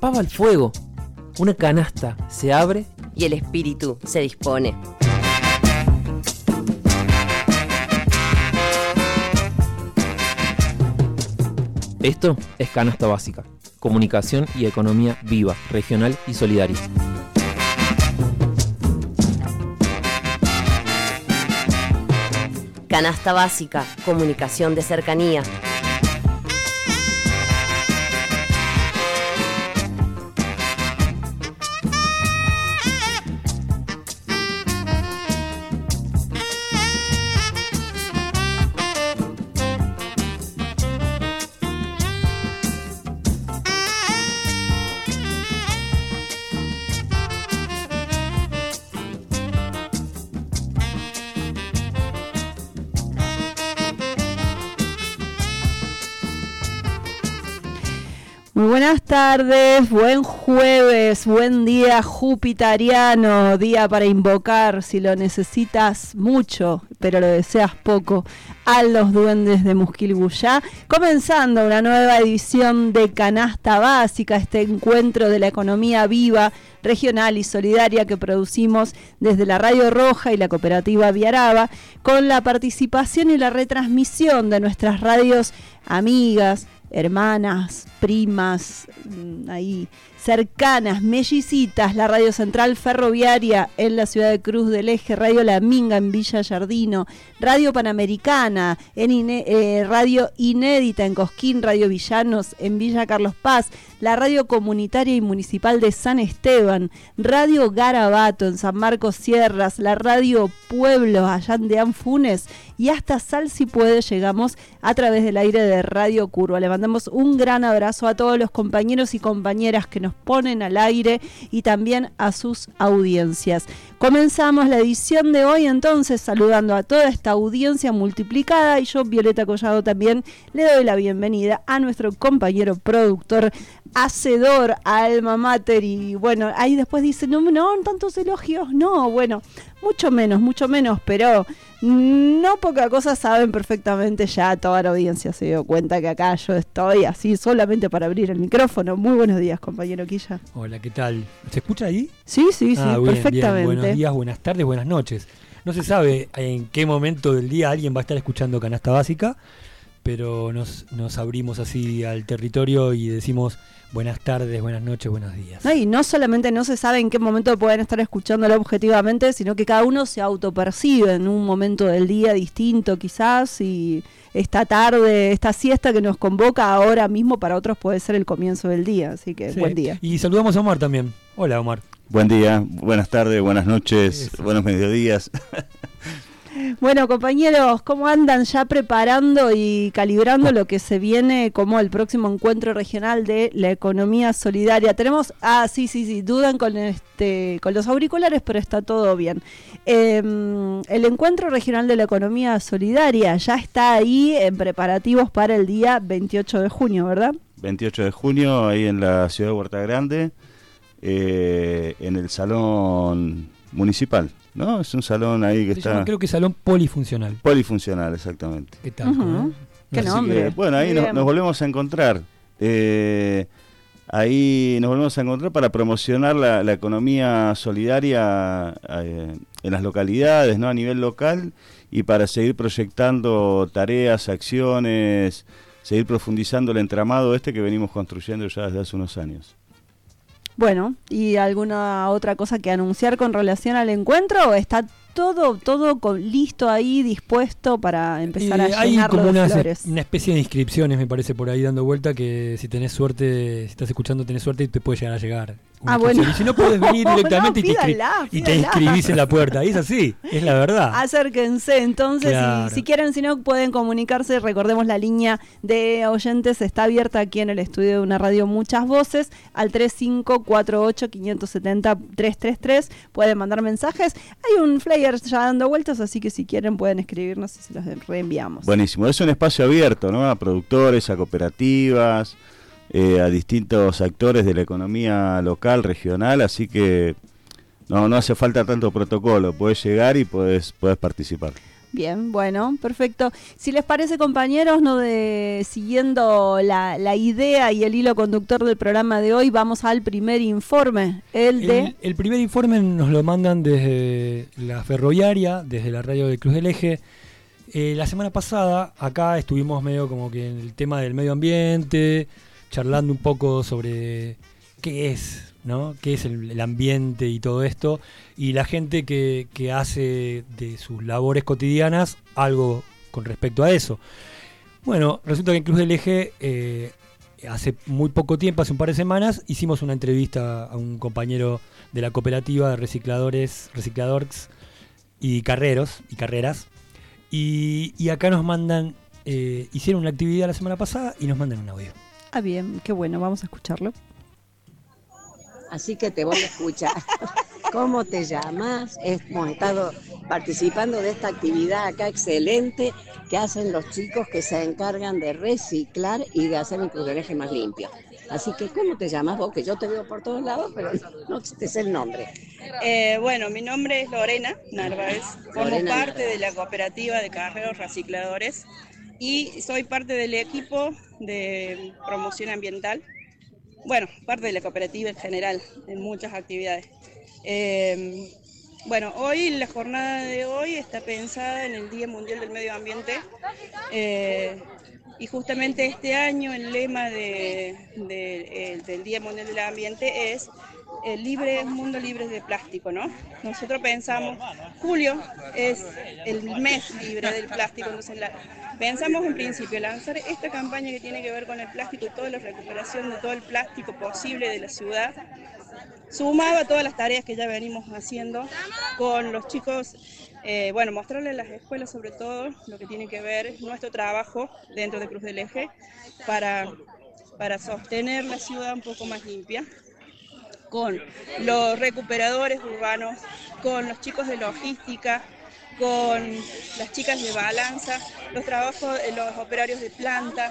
pava al fuego. Una canasta se abre y el espíritu se dispone. Esto es Canasta Básica, comunicación y economía viva, regional y solidaria. Canasta Básica, comunicación de cercanía. Muy buenas tardes, buen jueves, buen día jupitariano, día para invocar, si lo necesitas mucho, pero lo deseas poco, a los duendes de Musquilguyá. Comenzando una nueva edición de Canasta Básica, este encuentro de la economía viva, regional y solidaria que producimos desde la Radio Roja y la Cooperativa Viaraba, con la participación y la retransmisión de nuestras radios amigas, hermanas, primas, ahí cercanas, mellicitas, la Radio Central Ferroviaria en la ciudad de Cruz del Eje, Radio La Minga en Villa Yardino, Radio Panamericana, Radio Inédita en Cosquín, Radio Villanos en Villa Carlos Paz, la Radio Comunitaria y Municipal de San Esteban, Radio Garabato en San Marcos Sierras, la Radio Pueblo allá en Deán Funes y hasta Sal Si Puede llegamos a través del aire de Radio Curva. Le mandamos un gran abrazo a todos los compañeros y compañeras que nos ponen al aire y también a sus audiencias. Comenzamos la edición de hoy entonces saludando a toda esta audiencia multiplicada y yo, Violeta Collado, también le doy la bienvenida a nuestro compañero productor, hacedor, alma mater y bueno, ahí después dice, no, tantos elogios, no, bueno, mucho menos, pero no poca cosa saben perfectamente, ya toda la audiencia se dio cuenta que acá yo estoy así solamente para abrir el micrófono. Muy buenos días, compañero Quilla. Hola, ¿qué tal? ¿Se escucha ahí? Sí, bien, perfectamente. Bien. Buenos días, buenas tardes, buenas noches. No se sabe en qué momento del día alguien va a estar escuchando Canasta Básica, pero nos abrimos así al territorio y decimos buenas tardes, buenas noches, buenos días. No, y no solamente no se sabe en qué momento pueden estar escuchándolo objetivamente, sino que cada uno se autopercibe en un momento del día distinto quizás, y esta tarde, esta siesta que nos convoca ahora mismo para otros puede ser el comienzo del día, así que sí. Buen día. Y saludamos a Omar también. Hola, Omar. Buen día, buenas tardes, buenas noches, buenos mediodías. Bueno, compañeros, ¿cómo andan ya preparando y calibrando lo que se viene como el próximo encuentro regional de la economía solidaria? Tenemos, sí, dudan con los auriculares, pero está todo bien. El encuentro regional de la economía solidaria ya está ahí en preparativos para el día 28 de junio, ¿verdad? 28 de junio, ahí en la ciudad de Huerta Grande, en el salón municipal. ¿No? Es un salón ahí que está... Creo que salón polifuncional. Polifuncional, exactamente. ¿Qué tal? ¿Qué nombre? Bueno, ahí nos volvemos a encontrar. Ahí nos volvemos a encontrar para promocionar la economía solidaria en las localidades, ¿no? A nivel local, y para seguir proyectando tareas, acciones, seguir profundizando el entramado que venimos construyendo ya desde hace unos años. Bueno, ¿y alguna otra cosa que anunciar con relación al encuentro? ¿O está todo listo ahí, dispuesto para empezar a llenarlo de flores? Hay una especie de inscripciones, me parece, por ahí dando vuelta, que si tenés suerte, si estás escuchando, tenés suerte y te puede llegar a llegar. Bueno. Y si no, puedes venir directamente y te inscribís en la puerta. Y es así, es la verdad. Acérquense, entonces, claro. Si quieren, si no, pueden comunicarse. Recordemos, la línea de oyentes está abierta aquí en el estudio de una radio Muchas Voces, al 3548-570-333. Pueden mandar mensajes. Hay un flyer ya dando vueltas, así que si quieren pueden escribirnos y se los reenviamos. Buenísimo, es un espacio abierto, ¿no? A productores, a cooperativas, a distintos actores de la economía local, regional, así que no hace falta tanto protocolo, podés llegar y podés participar. Bien, bueno, perfecto. Si les parece, compañeros, siguiendo la idea y el hilo conductor del programa de hoy, vamos al primer informe. El primer informe nos lo mandan desde la ferroviaria, desde la radio de Cruz del Eje. La semana pasada acá estuvimos medio como que en el tema del medio ambiente, charlando un poco sobre qué es, ¿no? ¿Qué es el ambiente y todo esto? Y la gente que hace de sus labores cotidianas algo con respecto a eso. Bueno, resulta que en Cruz del Eje, hace muy poco tiempo, hace un par de semanas, hicimos una entrevista a un compañero de la cooperativa de recicladores y carreras. Y acá nos mandan, hicieron una actividad la semana pasada y nos mandan un audio. Ah, bien, qué bueno, vamos a escucharlo. Así que te voy a escuchar. ¿Cómo te llamas? Hemos estado participando de esta actividad acá excelente que hacen los chicos que se encargan de reciclar y de hacer el Cruz del Eje más limpio. Así que, ¿cómo te llamas vos? Que yo te veo por todos lados, pero no te sé el nombre. Bueno, mi nombre es Lorena Narváez. Formo parte de la cooperativa de carreros recicladores y soy parte del equipo de promoción ambiental. Bueno, parte de la cooperativa en general, en muchas actividades. Bueno, hoy, la jornada de hoy está pensada en el Día Mundial del Medio Ambiente. Y justamente este año el lema del Día Mundial del Ambiente es mundo libre de plástico, ¿no? Nosotros pensamos, julio es el mes libre del plástico, entonces pensamos en principio lanzar esta campaña que tiene que ver con el plástico y toda la recuperación de todo el plástico posible de la ciudad, sumado a todas las tareas que ya venimos haciendo con los chicos. Mostrarle a las escuelas sobre todo lo que tiene que ver nuestro trabajo dentro de Cruz del Eje para sostener la ciudad un poco más limpia, con los recuperadores urbanos, con los chicos de logística, con las chicas de balanza, los trabajos, los operarios de planta,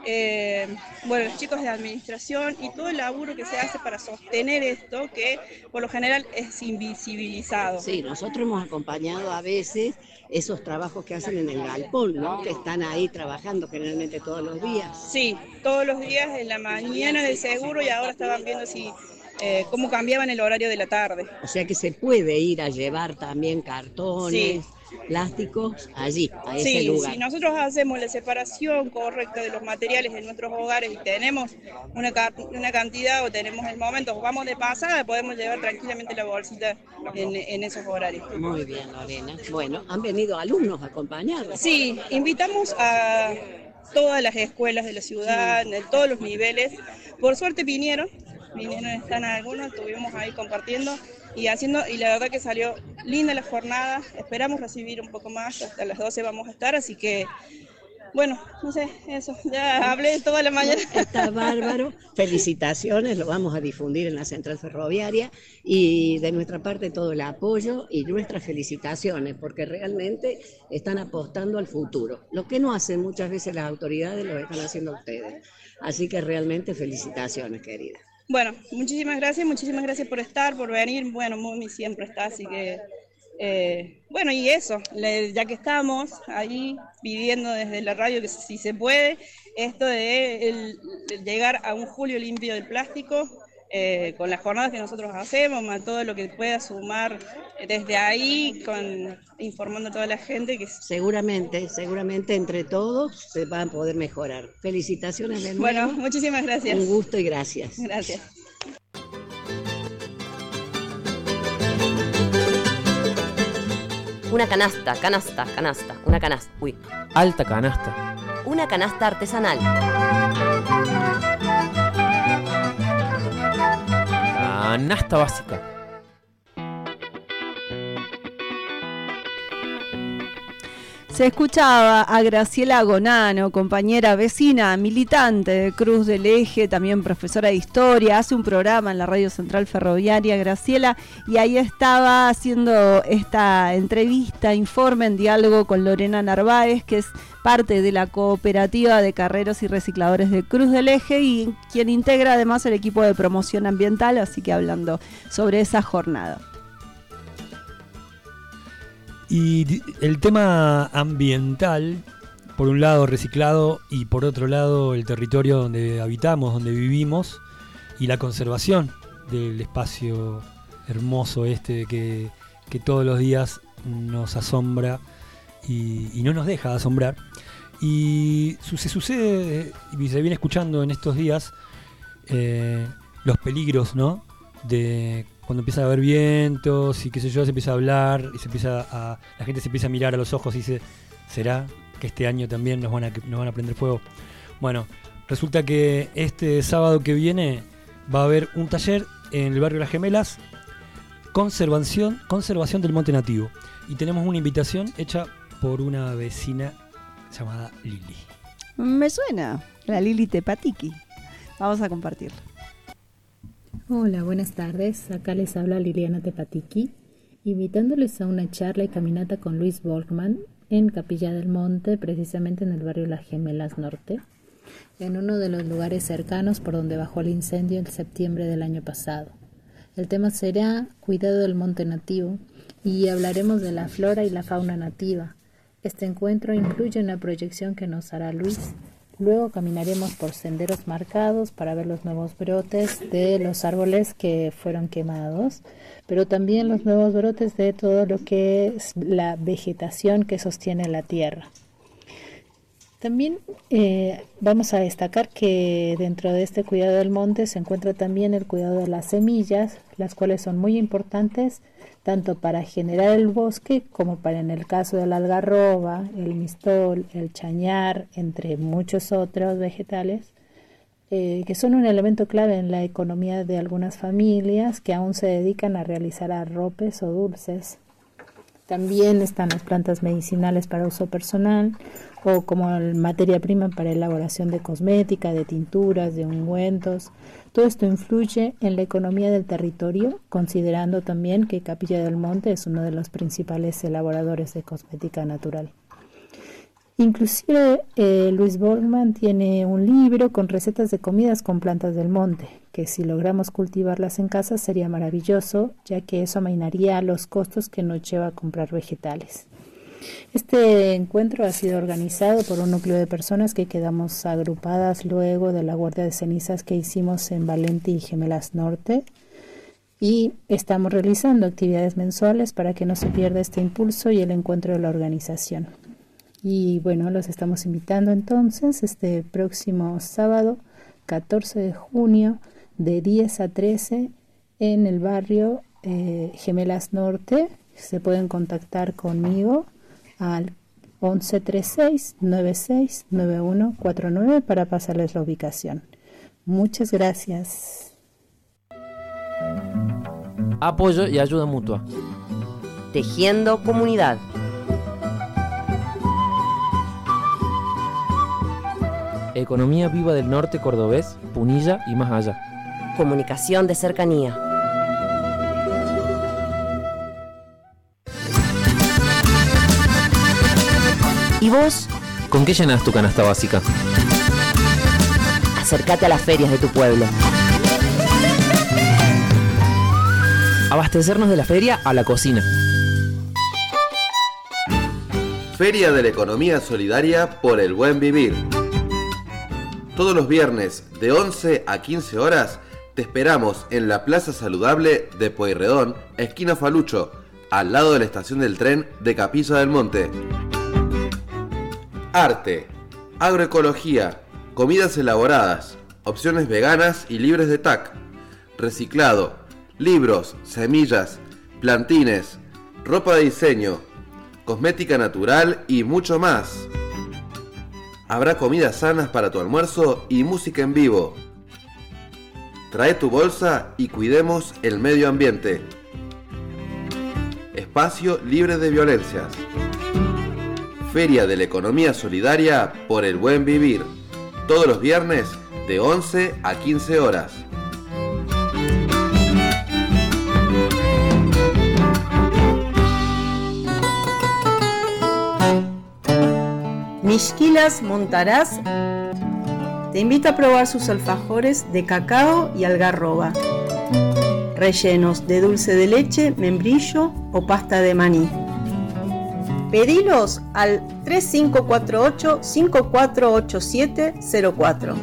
los chicos de administración y todo el laburo que se hace para sostener esto que por lo general es invisibilizado. Sí, nosotros hemos acompañado a veces esos trabajos que hacen en el galpón, ¿no? Que están ahí trabajando generalmente todos los días. Sí, todos los días en la mañana de seguro y ahora estaban viendo cómo cambiaban el horario de la tarde. O sea que se puede ir a llevar también cartones, plásticos allí, a ese lugar. Sí, nosotros hacemos la separación correcta de los materiales en nuestros hogares y tenemos una cantidad o tenemos el momento, vamos de pasada, podemos llevar tranquilamente la bolsita en esos horarios. Muy bien, Lorena. Bueno, ¿han venido alumnos a acompañarlos? Sí, invitamos a todas las escuelas de la ciudad, de todos los niveles. Por suerte vinieron, están algunos, estuvimos ahí compartiendo y la verdad que salió linda la jornada. Esperamos recibir un poco más, hasta las 12 vamos a estar, así que bueno, no sé, eso, ya hablé toda la mañana. Está bárbaro, felicitaciones, lo vamos a difundir en la central ferroviaria y de nuestra parte todo el apoyo y nuestras felicitaciones, porque realmente están apostando al futuro. Lo que no hacen muchas veces las autoridades lo están haciendo ustedes, así que realmente felicitaciones, querida. Bueno, muchísimas gracias por estar, por venir. Bueno, Mumi siempre está, así que y eso, ya que estamos ahí viviendo desde la radio, que si se puede, esto de llegar a un julio limpio del plástico, con las jornadas que nosotros hacemos, más todo lo que pueda sumar desde ahí, informando a toda la gente. Que seguramente entre todos se van a poder mejorar. Felicitaciones de nuevo. Bueno, muchísimas gracias. Un gusto y gracias. Gracias. Una canasta, una canasta. Uy. Alta canasta. Una canasta artesanal. Canasta básica. Se escuchaba a Graciela Gonano, compañera vecina, militante de Cruz del Eje, también profesora de historia, hace un programa en la Radio Central Ferroviaria, Graciela, y ahí estaba haciendo esta entrevista, informe en diálogo con Lorena Narváez, que es parte de la cooperativa de carreros y recicladores de Cruz del Eje y quien integra además el equipo de promoción ambiental, así que hablando sobre esa jornada. Y el tema ambiental, por un lado reciclado y por otro lado el territorio donde habitamos, donde vivimos, y la conservación del espacio hermoso que todos los días nos asombra y no nos deja de asombrar. Y se sucede, y se viene escuchando en estos días, los peligros, ¿no? De cuando empieza a haber vientos y qué sé yo, se empieza a hablar y la gente se empieza a mirar a los ojos y dice, ¿será que este año también nos van a prender fuego? Bueno, resulta que este sábado que viene va a haber un taller en el barrio Las Gemelas, conservación del monte nativo, y tenemos una invitación hecha por una vecina llamada Lili. Me suena, la Lili Tepatiqui. Vamos a compartirla. Hola, buenas tardes. Acá les habla Liliana Tepatiqui, invitándoles a una charla y caminata con Luis Borgman en Capilla del Monte, precisamente en el barrio Las Gemelas Norte, en uno de los lugares cercanos por donde bajó el incendio en septiembre del año pasado. El tema será cuidado del monte nativo y hablaremos de la flora y la fauna nativa. Este encuentro incluye una proyección que nos hará Luis. Luego caminaremos por senderos marcados para ver los nuevos brotes de los árboles que fueron quemados, pero también los nuevos brotes de todo lo que es la vegetación que sostiene la tierra. También vamos a destacar que dentro de este cuidado del monte se encuentra también el cuidado de las semillas, las cuales son muy importantes tanto para generar el bosque como para, en el caso del algarroba, el mistol, el chañar, entre muchos otros vegetales, que son un elemento clave en la economía de algunas familias que aún se dedican a realizar arropes o dulces. También están las plantas medicinales para uso personal o como materia prima para elaboración de cosmética, de tinturas, de ungüentos. Todo esto influye en la economía del territorio, considerando también que Capilla del Monte es uno de los principales elaboradores de cosmética natural. Inclusive Luis Borgman tiene un libro con recetas de comidas con plantas del monte, que si logramos cultivarlas en casa sería maravilloso, ya que eso amainaría los costos que nos lleva a comprar vegetales. Este encuentro ha sido organizado por un núcleo de personas que quedamos agrupadas luego de la guardia de cenizas que hicimos en Valenti y Gemelas Norte, y estamos realizando actividades mensuales para que no se pierda este impulso y el encuentro de la organización. Y bueno, los estamos invitando entonces este próximo sábado 14 de junio de 10 a 13 en el barrio Gemelas Norte. Se pueden contactar conmigo al 1136-969149 para pasarles la ubicación. Muchas gracias. Apoyo y ayuda mutua. Tejiendo comunidad. Economía viva del norte cordobés, Punilla y más allá. Comunicación de cercanía. ¿Y vos? ¿Con qué llenas tu canasta básica? Acércate a las ferias de tu pueblo. Abastecernos de la feria a la cocina. Feria de la Economía Solidaria por el Buen Vivir. Todos los viernes de 11 a 15 horas te esperamos en la Plaza Saludable de Pueyrredón, esquina Falucho, al lado de la estación del tren de Capilla del Monte. Arte, agroecología, comidas elaboradas, opciones veganas y libres de TAC, reciclado, libros, semillas, plantines, ropa de diseño, cosmética natural y mucho más. Habrá comidas sanas para tu almuerzo y música en vivo. Trae tu bolsa y cuidemos el medio ambiente. Espacio libre de violencias. Feria de la Economía Solidaria por el Buen Vivir. Todos los viernes de 11 a 15 horas. Mixquilas Montaraz te invita a probar sus alfajores de cacao y algarroba, rellenos de dulce de leche, membrillo o pasta de maní. Pedilos al 3548-548704.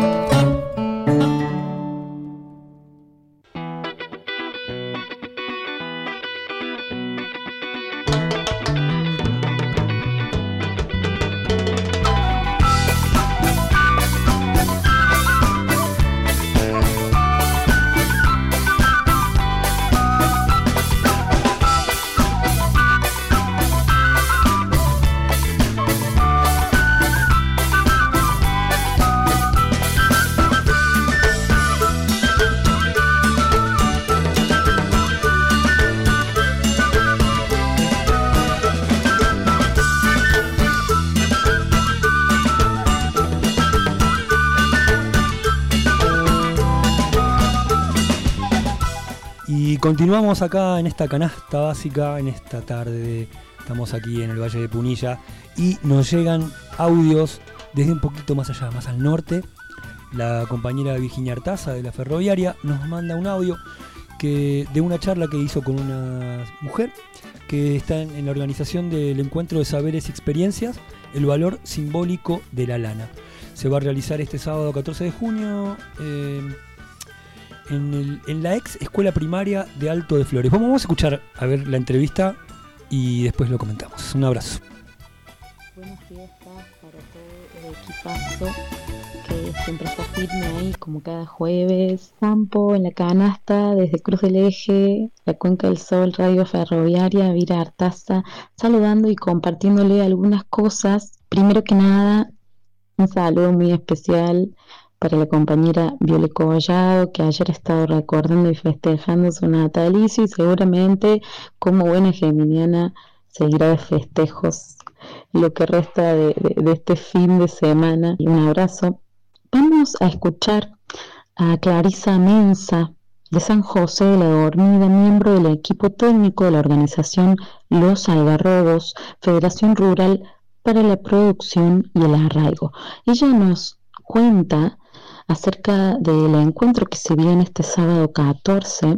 Continuamos acá en esta canasta básica, en esta tarde. Estamos aquí en el Valle de Punilla y nos llegan audios desde un poquito más allá, más al norte. La compañera Virginia Artaza de la Ferroviaria nos manda un audio de una charla que hizo con una mujer que está en la organización del Encuentro de Saberes y Experiencias, el valor simbólico de la lana. Se va a realizar este sábado 14 de junio en la ex escuela primaria de Alto de Flores. Vamos a escuchar a ver la entrevista y después lo comentamos. Un abrazo. Buenas fiestas para todo el equipazo que siempre está firme ahí como cada jueves. Campo en la canasta desde Cruz del Eje, la Cuenca del Sol, Radio Ferroviaria, Vira Artaza, saludando y compartiéndole algunas cosas. Primero que nada, un saludo muy especial para la compañera Viole Collado, que ayer ha estado recordando y festejando su natalicio y seguramente, como buena geminiana, seguirá de festejos lo que resta de este fin de semana. Y un abrazo. Vamos a escuchar a Clarisa Mensa, de San José de la Dormida, miembro del equipo técnico de la organización Los Algarrobos, Federación Rural para la Producción y el Arraigo. Ella nos cuenta acerca del encuentro que se viene este sábado 14,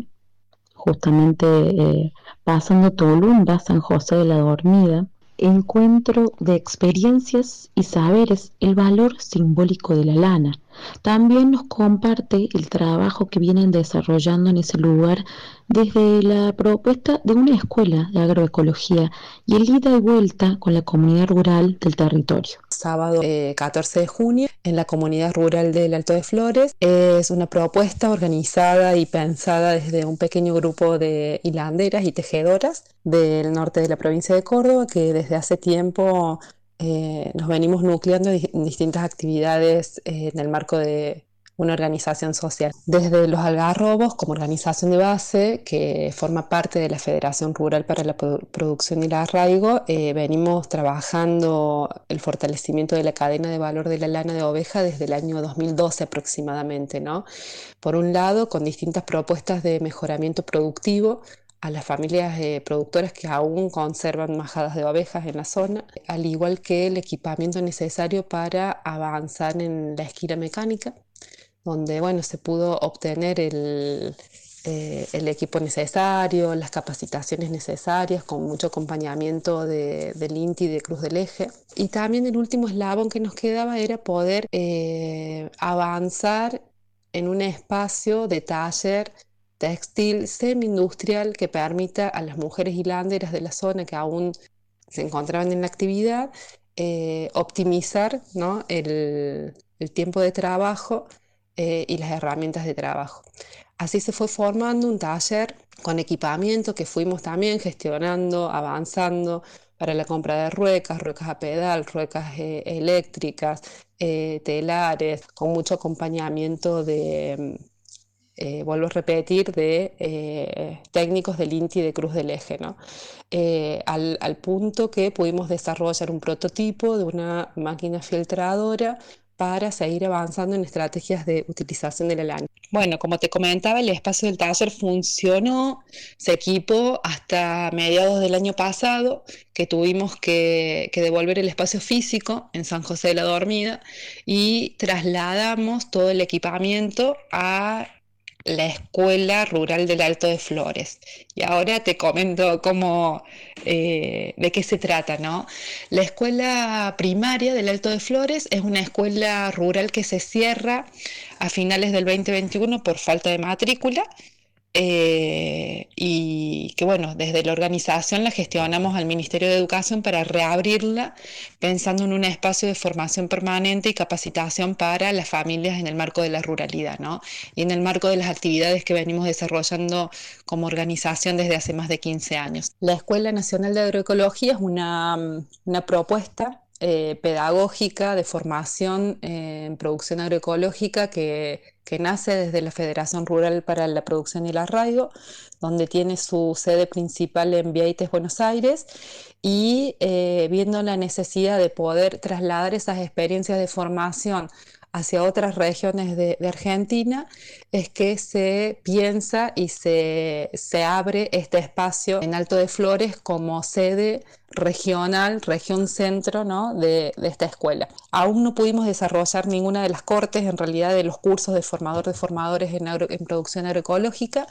justamente pasando Tolumba, San José de la Dormida, encuentro de experiencias y saberes, el valor simbólico de la lana. También nos comparte el trabajo que vienen desarrollando en ese lugar desde la propuesta de una escuela de agroecología y el ida y vuelta con la comunidad rural del territorio. Sábado 14 de junio en la comunidad rural del Alto de Flores. Es una propuesta organizada y pensada desde un pequeño grupo de hilanderas y tejedoras del norte de la provincia de Córdoba que desde hace tiempo nos venimos nucleando en distintas actividades en el marco de una organización social. Desde Los Algarrobos, como organización de base, que forma parte de la Federación Rural para la Producción y el Arraigo, venimos trabajando el fortalecimiento de la cadena de valor de la lana de oveja desde el año 2012 aproximadamente, ¿no? Por un lado, con distintas propuestas de mejoramiento productivo a las familias productoras que aún conservan majadas de ovejas en la zona, al igual que el equipamiento necesario para avanzar en la esquila mecánica, donde se pudo obtener el equipo necesario, las capacitaciones necesarias, con mucho acompañamiento del INTI de Cruz del Eje. Y también el último eslabón que nos quedaba era poder avanzar en un espacio de taller textil semi-industrial que permita a las mujeres hilanderas de la zona que aún se encontraban en la actividad optimizar, ¿no?, el tiempo de trabajo y las herramientas de trabajo. Así se fue formando un taller con equipamiento que fuimos también gestionando, avanzando para la compra de ruecas a pedal, ruecas eléctricas, telares, con mucho acompañamiento de vuelvo a repetir, de técnicos del INTI de Cruz del Eje, ¿no? Al punto que pudimos desarrollar un prototipo de una máquina filtradora para seguir avanzando en estrategias de utilización de la lana. Bueno, como te comentaba, el espacio del taller funcionó, se equipó hasta mediados del año pasado, que tuvimos que devolver el espacio físico en San José de la Dormida y trasladamos todo el equipamiento a la Escuela Rural del Alto de Flores. Y ahora te comento de qué se trata, ¿no? La escuela primaria del Alto de Flores es una escuela rural que se cierra a finales del 2021 por falta de matrícula. Y que bueno, desde la organización la gestionamos al Ministerio de Educación para reabrirla, pensando en un espacio de formación permanente y capacitación para las familias en el marco de la ruralidad, ¿no? Y en el marco de las actividades que venimos desarrollando como organización desde hace más de 15 años. La Escuela Nacional de Agroecología es una propuesta pedagógica de formación en producción agroecológica que nace desde la Federación Rural para la Producción y el Arraigo, donde tiene su sede principal en Vieites, Buenos Aires, y viendo la necesidad de poder trasladar esas experiencias de formación hacia otras regiones de Argentina, es que se piensa y se abre este espacio en Alto de Flores como sede regional, región centro, ¿no? de esta escuela. Aún no pudimos desarrollar ninguna de las cortes, en realidad, de los cursos de formadores en producción agroecológica.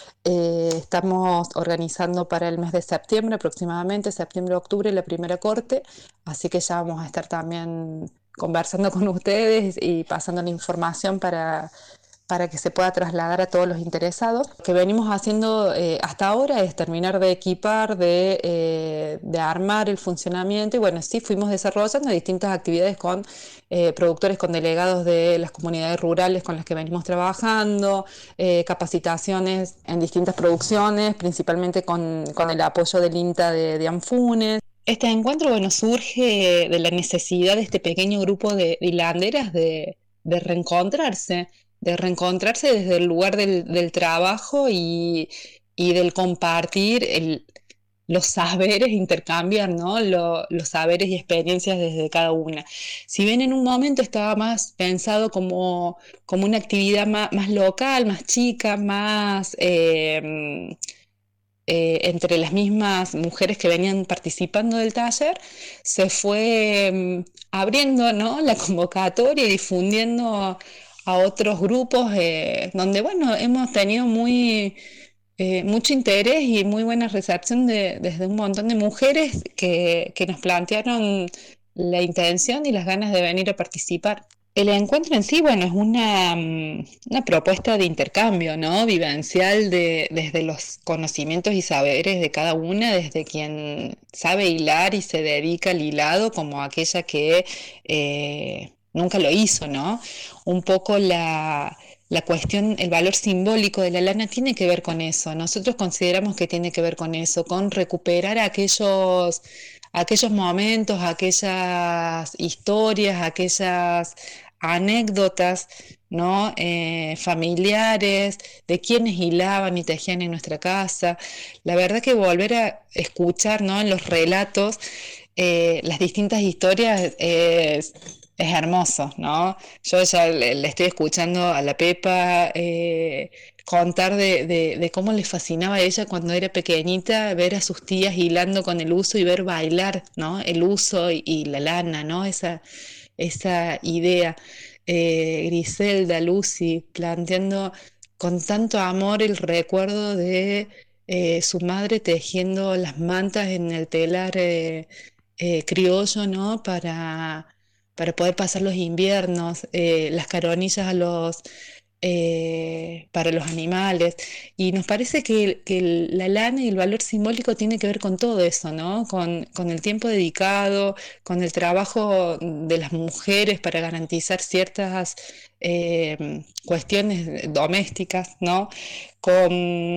Estamos organizando para el mes de septiembre, aproximadamente septiembre-octubre, la primera corte, así que ya vamos a estar también conversando con ustedes y pasando la información para que se pueda trasladar a todos los interesados. Lo que venimos haciendo hasta ahora es terminar de equipar, de armar el funcionamiento, y bueno, sí fuimos desarrollando distintas actividades con productores, con delegados de las comunidades rurales con las que venimos trabajando, capacitaciones en distintas producciones, principalmente con el apoyo del INTA de Anfunes. Este encuentro, bueno, surge de la necesidad de este pequeño grupo de hilanderas de reencontrarse desde el lugar del trabajo y del compartir los saberes, intercambiar, ¿no? Los saberes y experiencias desde cada una. Si bien en un momento estaba más pensado como una actividad más local, más chica, más entre las mismas mujeres que venían participando del taller, se fue abriendo, ¿no? la convocatoria y difundiendo a otros grupos donde, bueno, hemos tenido mucho interés y muy buena recepción desde un montón de mujeres que nos plantearon la intención y las ganas de venir a participar. El encuentro en sí, bueno, es una propuesta de intercambio, ¿no? Vivencial desde los conocimientos y saberes de cada una, desde quien sabe hilar y se dedica al hilado, como aquella que nunca lo hizo, ¿no? Un poco la cuestión, el valor simbólico de la lana tiene que ver con eso. Nosotros consideramos que tiene que ver con eso, con recuperar aquellos momentos, aquellas historias, aquellas anécdotas, ¿no? Familiares, de quienes hilaban y tejían en nuestra casa. La verdad que volver a escuchar, ¿no? en los relatos las distintas historias es hermoso, ¿no? Yo ya le estoy escuchando a la Pepa contar de cómo le fascinaba a ella cuando era pequeñita ver a sus tías hilando con el uso y ver bailar, ¿no? el uso y la lana, ¿no? esa idea. Griselda, Lucy, planteando con tanto amor el recuerdo de su madre tejiendo las mantas en el telar criollo, ¿no? para poder pasar los inviernos, las caronillas para los animales. Y nos parece que la lana y el valor simbólico tiene que ver con todo eso, ¿no? Con el tiempo dedicado, con el trabajo de las mujeres para garantizar ciertas cuestiones domésticas, ¿no? Con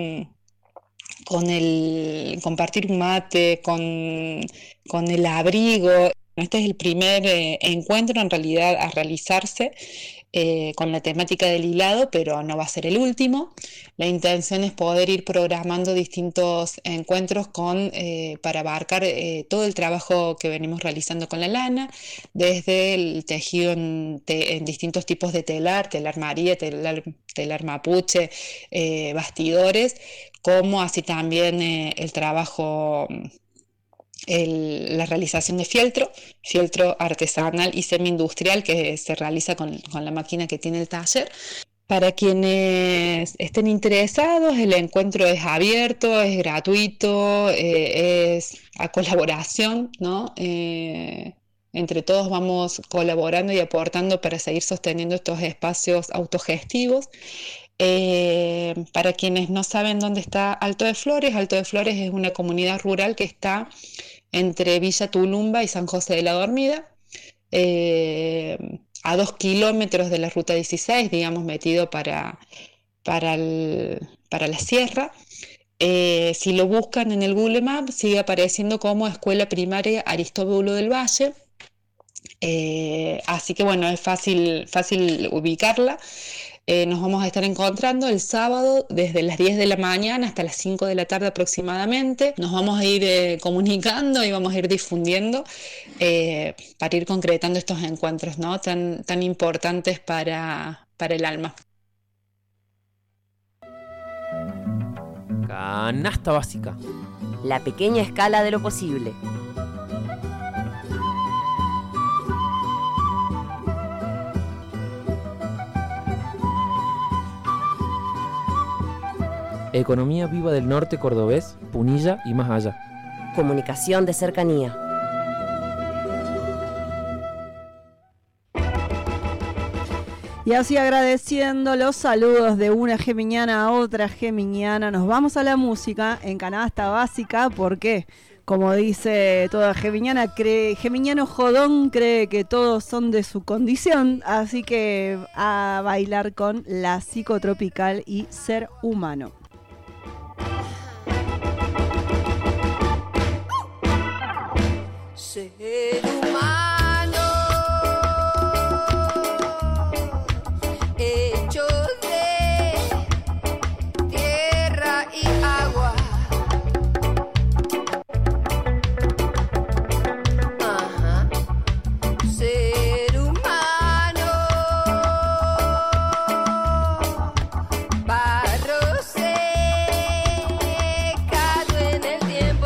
el compartir un mate, con el abrigo. Este es el primer encuentro en realidad a realizarse con la temática del hilado, pero no va a ser el último. La intención es poder ir programando distintos encuentros para abarcar todo el trabajo que venimos realizando con la lana, desde el tejido en distintos tipos de telar María, telar mapuche, bastidores, como así también el trabajo, la realización de fieltro artesanal y semi-industrial que se realiza con la máquina que tiene el taller. Para quienes estén interesados, el encuentro es abierto, es gratuito, es a colaboración, ¿no? Entre todos vamos colaborando y aportando para seguir sosteniendo estos espacios autogestivos. Para quienes no saben dónde está Alto de Flores es una comunidad rural que está entre Villa Tulumba y San José de la Dormida, a 2 kilómetros de la Ruta 16, digamos, metido para la sierra. Si lo buscan en el Google Maps, sigue apareciendo como Escuela Primaria Aristóbulo del Valle. Así que bueno, es fácil ubicarla. Nos vamos a estar encontrando el sábado desde las 10 de la mañana hasta las 5 de la tarde aproximadamente. Nos vamos a ir comunicando y vamos a ir difundiendo para ir concretando estos encuentros, ¿no? tan importantes para el alma. Canasta básica. La pequeña escala de lo posible. Economía viva del norte cordobés, Punilla y más allá. Comunicación de cercanía. Y así, agradeciendo los saludos de una geminiana a otra geminiana, nos vamos a la música en Canasta Básica, porque, como dice toda geminiana, geminiano jodón cree que todos son de su condición, así que a bailar con La Psicotropical y Ser Humano. Ser humano, hecho de tierra y agua. Ajá. Ser humano, barro secado en el tiempo.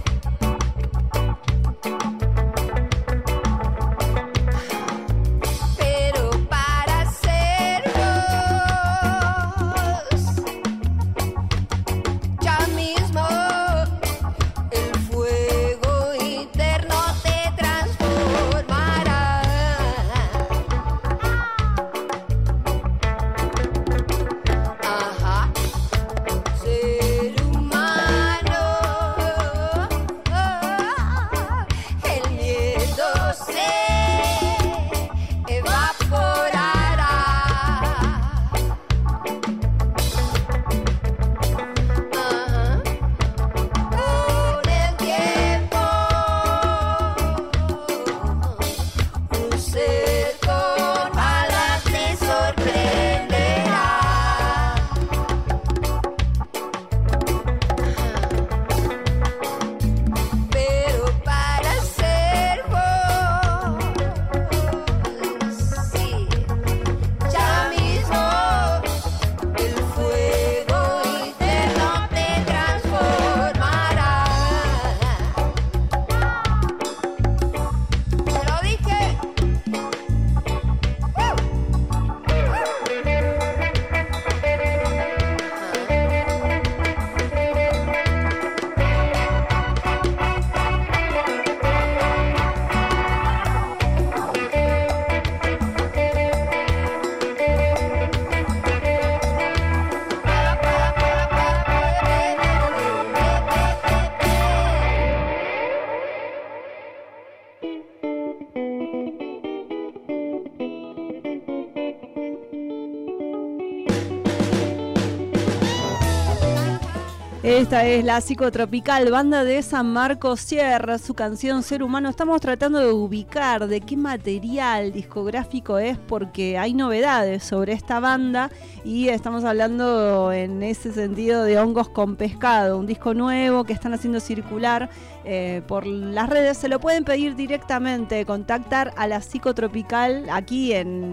Esta es La Psicotropical, banda de San Marcos Sierra, su canción Ser Humano. Estamos tratando de ubicar de qué material discográfico es, porque hay novedades sobre esta banda y estamos hablando en ese sentido de Hongos con Pescado, un disco nuevo que están haciendo circular por las redes. Se lo pueden pedir directamente, contactar a La Psicotropical aquí en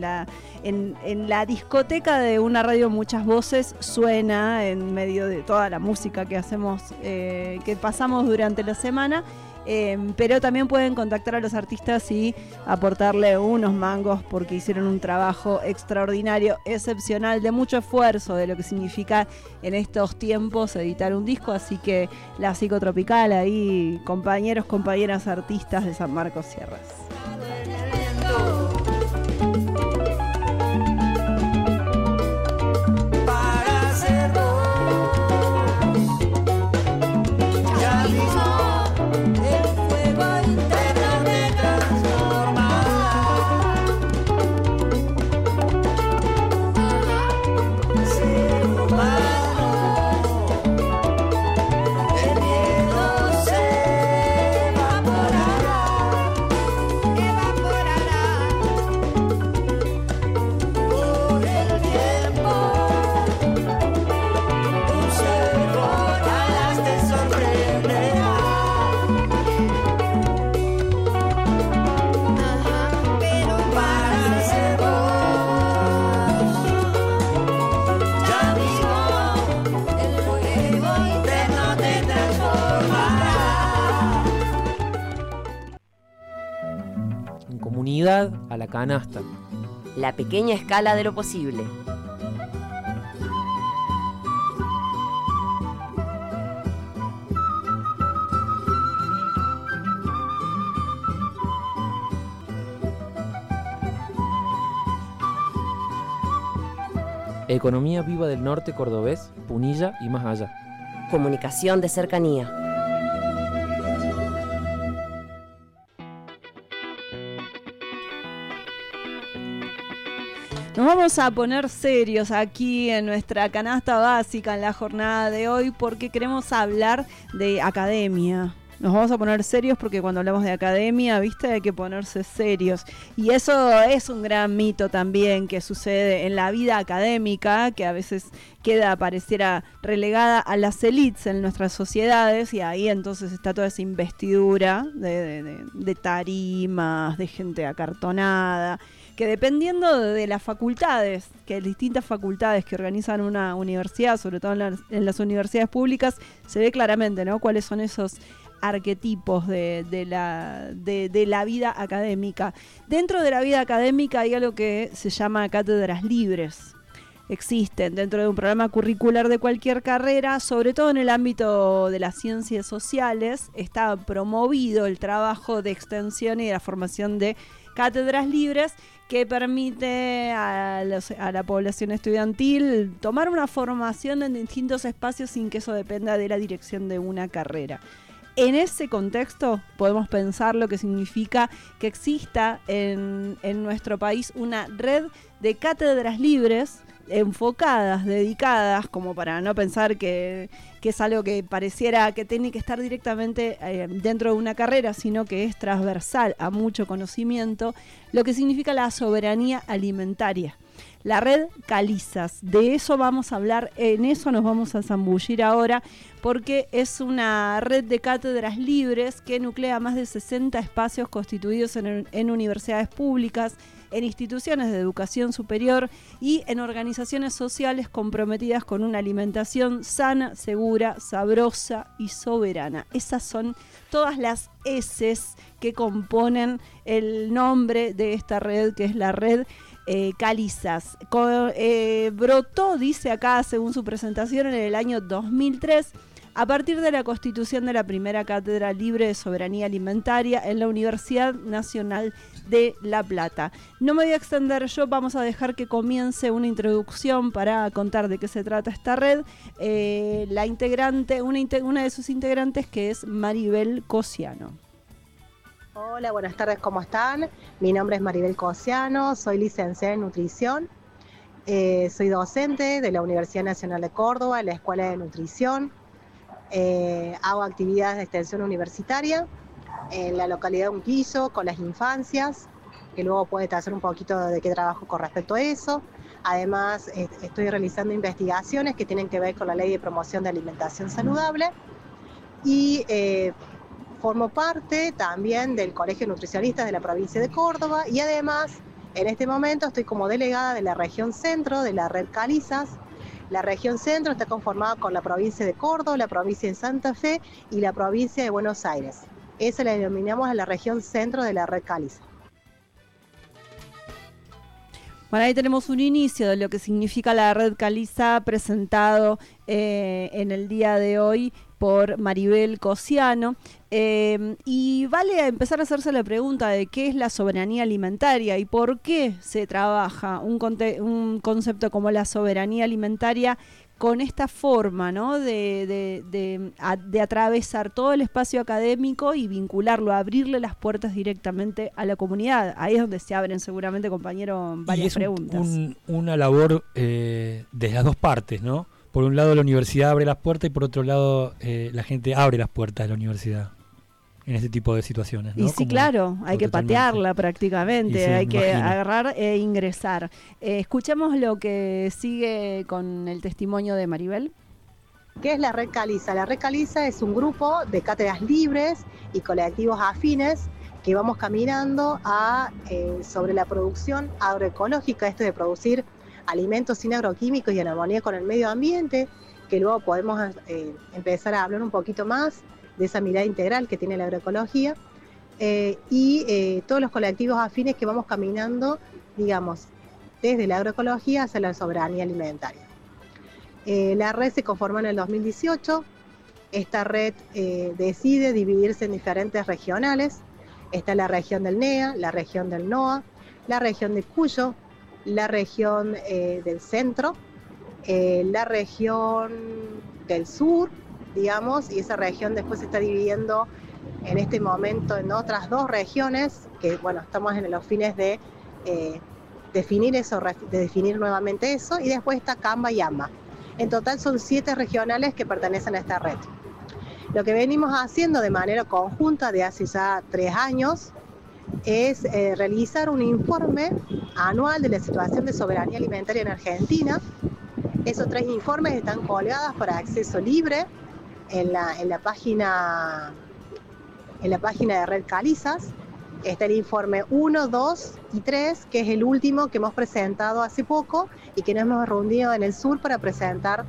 la discoteca de una radio Muchas Voces. Suena en medio de toda la música que hacemos, que pasamos durante la semana, pero también pueden contactar a los artistas y aportarle unos mangos porque hicieron un trabajo extraordinario, excepcional, de mucho esfuerzo, de lo que significa en estos tiempos editar un disco. Así que la Psicotropical ahí, compañeros, compañeras artistas de San Marcos Sierras. A la canasta. La pequeña escala de lo posible. Economía viva del norte cordobés, Punilla y más allá. Comunicación de cercanía. Nos vamos a poner serios aquí en nuestra canasta básica en la jornada de hoy porque queremos hablar de academia. Nos vamos a poner serios porque cuando hablamos de academia, viste, hay que ponerse serios. Y eso es un gran mito también que sucede en la vida académica, que a veces pareciera relegada a las élites en nuestras sociedades, y ahí entonces está toda esa investidura de tarimas, de gente acartonada, que dependiendo de las facultades, que distintas facultades que organizan una universidad, sobre todo en las universidades públicas, se ve claramente, ¿no?, cuáles son esos arquetipos de la vida académica. Dentro de la vida académica hay algo que se llama cátedras libres. Existen dentro de un programa curricular de cualquier carrera, sobre todo en el ámbito de las ciencias sociales, está promovido el trabajo de extensión y de la formación de cátedras libres que permite a la población estudiantil tomar una formación en distintos espacios sin que eso dependa de la dirección de una carrera. En ese contexto podemos pensar lo que significa que exista en nuestro país una red de cátedras libres enfocadas, dedicadas, como para no pensar que es algo que pareciera que tiene que estar directamente dentro de una carrera, sino que es transversal a mucho conocimiento, lo que significa la soberanía alimentaria. La red Calizas, de eso vamos a hablar, en eso nos vamos a zambullir ahora, porque es una red de cátedras libres que nuclea más de 60 espacios constituidos en universidades públicas, en instituciones de educación superior y en organizaciones sociales comprometidas con una alimentación sana, segura, sabrosa y soberana. Esas son todas las S's que componen el nombre de esta red, que es la red Calizas. Brotó, dice acá, según su presentación, en el año 2003, a partir de la constitución de la primera cátedra libre de soberanía alimentaria en la Universidad Nacional de La Plata. No me voy a extender yo, vamos a dejar que comience una introducción para contar de qué se trata esta red. La integrante, una de sus integrantes, que es Maribel Cosiano. Hola, buenas tardes, ¿cómo están? Mi nombre es Maribel Cosiano, soy licenciada en nutrición, soy docente de la Universidad Nacional de Córdoba, en la Escuela de Nutrición. Hago actividades de extensión universitaria en la localidad de Unquillo con las infancias, que luego puede hacer un poquito de qué trabajo con respecto a eso. Además, estoy realizando investigaciones que tienen que ver con la Ley de Promoción de Alimentación Saludable y formo parte también del Colegio de Nutricionistas de la provincia de Córdoba y además en este momento estoy como delegada de la región centro de la red Calizas. La región centro está conformada con la provincia de Córdoba, la provincia de Santa Fe y la provincia de Buenos Aires. esa la denominamos a la región centro de la red caliza. Bueno, ahí tenemos un inicio de lo que significa la red caliza presentado en el día de hoy por Maribel Cosiano. Y vale empezar a hacerse la pregunta de qué es la soberanía alimentaria y por qué se trabaja un concepto como la soberanía alimentaria con esta forma, ¿no? de atravesar todo el espacio académico y vincularlo, abrirle las puertas directamente a la comunidad. Ahí es donde se abren seguramente, compañero, varias preguntas. Una labor de las dos partes, ¿no? Por un lado la universidad abre las puertas y por otro lado la gente abre las puertas de la universidad en este tipo de situaciones, ¿no? Y sí, claro, hay que patearla prácticamente, sí, hay que imagino. agarrar e ingresar. Escuchamos lo que sigue con el testimonio de Maribel. ¿Qué es la Red Caliza? La Red Caliza es un grupo de cátedras libres y colectivos afines que vamos caminando sobre la producción agroecológica, esto de producir alimentos sin agroquímicos y en armonía con el medio ambiente, que luego podemos empezar a hablar un poquito más de esa mirada integral que tiene la agroecología, y todos los colectivos afines que vamos caminando, digamos, desde la agroecología hacia la soberanía alimentaria. La red se conformó en el 2018, esta red decide dividirse en diferentes regionales, está la región del NEA, la región del NOA, la región de Cuyo, la región del centro, la región del sur, digamos, y esa región después se está dividiendo en este momento en otras dos regiones, que bueno, estamos en los fines de definir eso, de definir nuevamente eso, y después está Camba y Amba. En total son 7 regionales que pertenecen a esta red. Lo que venimos haciendo de manera conjunta de hace ya 3 años es realizar un informe anual de la situación de soberanía alimentaria en Argentina. Esos 3 informes están colgados para acceso libre en la página de Red Calizas. Está el informe 1, 2 y 3, que es el último que hemos presentado hace poco y que nos hemos reunido en el sur para presentar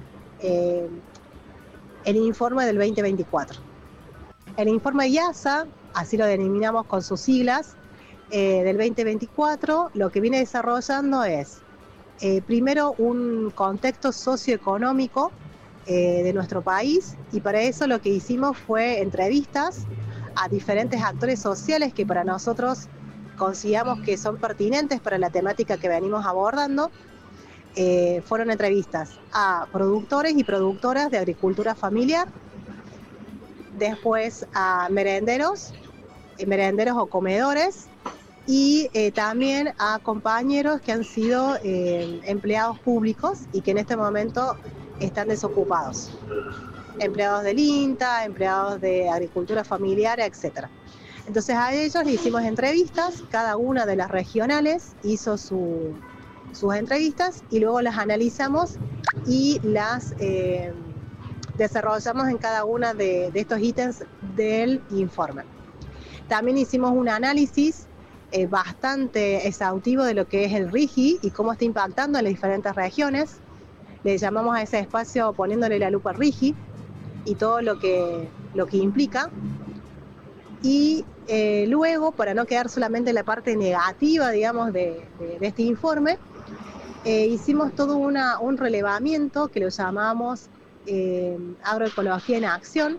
el informe del 2024. El informe IASA, así lo denominamos con sus siglas, del 2024, lo que viene desarrollando es, primero, un contexto socioeconómico de nuestro país, y para eso lo que hicimos fue entrevistas a diferentes actores sociales que para nosotros consideramos que son pertinentes para la temática que venimos abordando. Fueron entrevistas a productores y productoras de agricultura familiar, después a merenderos o comedores, y también a compañeros que han sido empleados públicos y que en este momento están desocupados. Empleados del INTA, empleados de agricultura familiar, etc. Entonces a ellos le hicimos entrevistas, cada una de las regionales hizo sus entrevistas y luego las analizamos y las desarrollamos en cada una de estos ítems del informe. También hicimos un análisis bastante exhaustivo de lo que es el RIGI y cómo está impactando en las diferentes regiones. Le llamamos a ese espacio poniéndole la lupa RIGI y todo lo que implica. Y luego, para no quedar solamente en la parte negativa, digamos, de este informe, hicimos todo un relevamiento que lo llamamos Agroecología en Acción.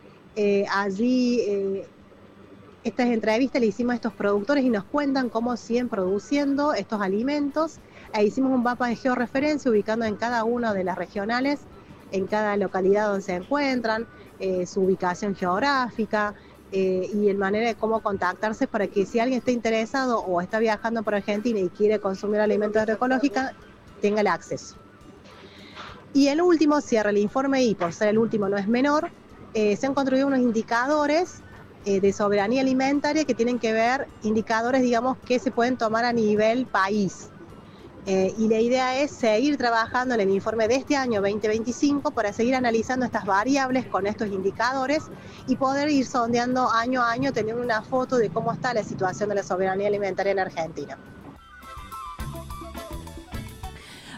Allí estas entrevistas le hicimos a estos productores y nos cuentan cómo siguen produciendo estos alimentos. Hicimos un mapa de georreferencia ubicando en cada una de las regionales, en cada localidad donde se encuentran, su ubicación geográfica y en manera de cómo contactarse para que si alguien está interesado o está viajando por Argentina y quiere consumir alimentos agroecológicos, tenga el acceso. Y el último cierra el informe y por ser el último no es menor, se han construido unos indicadores de soberanía alimentaria que tienen que ver, indicadores digamos que se pueden tomar a nivel país. Y la idea es seguir trabajando en el informe de este año 2025 para seguir analizando estas variables con estos indicadores y poder ir sondeando año a año, teniendo una foto de cómo está la situación de la soberanía alimentaria en Argentina.